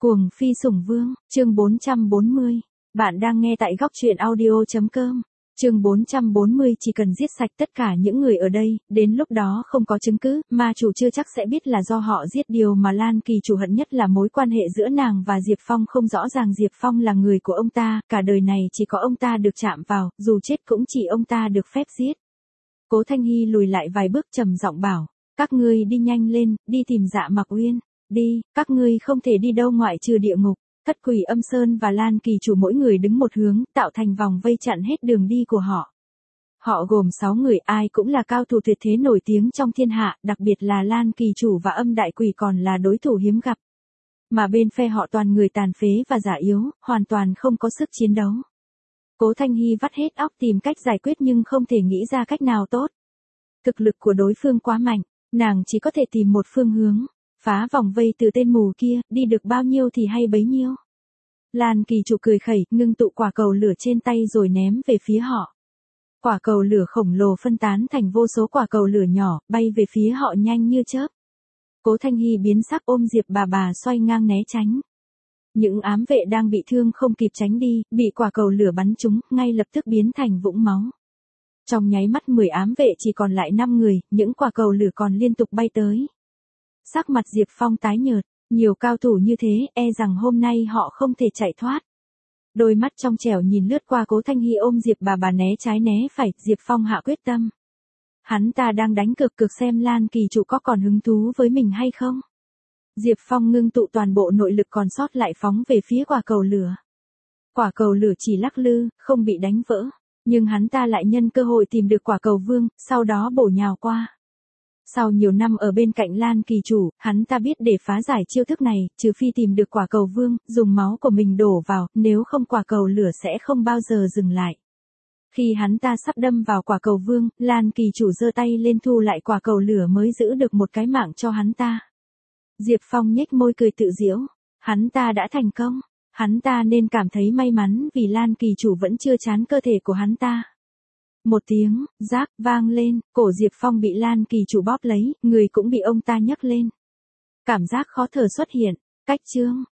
Cuồng phi sủng vương, chương 440. Bạn đang nghe tại góc truyện audio.com. Chương 440 chỉ cần giết sạch tất cả những người ở đây, đến lúc đó không có chứng cứ, ma chủ chưa chắc sẽ biết là do họ giết. Điều mà Lan Kỳ chủ hận nhất là mối quan hệ giữa nàng và Diệp Phong không rõ ràng. Diệp Phong là người của ông ta, cả đời này chỉ có ông ta được chạm vào, dù chết cũng chỉ ông ta được phép giết. Cố Thanh Hy lùi lại vài bước trầm giọng bảo, các ngươi đi nhanh lên, đi tìm Dạ Mặc Uyên. Đi, các ngươi không thể đi đâu ngoại trừ địa ngục. Thất Quỷ Âm Sơn và Lan Kỳ chủ mỗi người đứng một hướng, tạo thành vòng vây chặn hết đường đi của họ. Họ gồm 6 người, ai cũng là cao thủ tuyệt thế nổi tiếng trong thiên hạ, đặc biệt là Lan Kỳ chủ và Âm Đại Quỷ còn là đối thủ hiếm gặp. Mà bên phe họ toàn người tàn phế và già yếu, hoàn toàn không có sức chiến đấu. Cố Thanh Hy vắt hết óc tìm cách giải quyết nhưng không thể nghĩ ra cách nào tốt. Thực lực của đối phương quá mạnh, nàng chỉ có thể tìm một phương hướng. Phá vòng vây từ tên mù kia, đi được bao nhiêu thì hay bấy nhiêu. Lan Kỳ chủ cười khẩy, ngưng tụ quả cầu lửa trên tay rồi ném về phía họ. Quả cầu lửa khổng lồ phân tán thành vô số quả cầu lửa nhỏ, bay về phía họ nhanh như chớp. Cố Thanh Hy biến sắc ôm Diệp bà xoay ngang né tránh. Những ám vệ đang bị thương không kịp tránh đi, bị quả cầu lửa bắn trúng, ngay lập tức biến thành vũng máu. Trong nháy mắt 10 ám vệ chỉ còn lại 5 người, những quả cầu lửa còn liên tục bay tới. Sắc mặt Diệp Phong tái nhợt, nhiều cao thủ như thế, e rằng hôm nay họ không thể chạy thoát. Đôi mắt trong trẻo nhìn lướt qua Cố Thanh Hy ôm Diệp bà né trái né phải, Diệp Phong hạ quyết tâm. Hắn ta đang đánh cược xem Lan Kỳ chủ có còn hứng thú với mình hay không. Diệp Phong ngưng tụ toàn bộ nội lực còn sót lại phóng về phía quả cầu lửa. Quả cầu lửa chỉ lắc lư, không bị đánh vỡ, nhưng hắn ta lại nhân cơ hội tìm được quả cầu vương, sau đó bổ nhào qua. Sau nhiều năm ở bên cạnh Lan Kỳ chủ, hắn ta biết để phá giải chiêu thức này, trừ phi tìm được quả cầu vương, dùng máu của mình đổ vào, nếu không quả cầu lửa sẽ không bao giờ dừng lại. Khi hắn ta sắp đâm vào quả cầu vương, Lan Kỳ chủ giơ tay lên thu lại quả cầu lửa mới giữ được một cái mạng cho hắn ta. Diệp Phong nhếch môi cười tự giễu, hắn ta đã thành công, hắn ta nên cảm thấy may mắn vì Lan Kỳ chủ vẫn chưa chán cơ thể của hắn ta. Một tiếng, rác, vang lên, cổ Diệp Phong bị Lan Kỳ chủ bóp lấy, người cũng bị ông ta nhấc lên. Cảm giác khó thở xuất hiện, cách chương,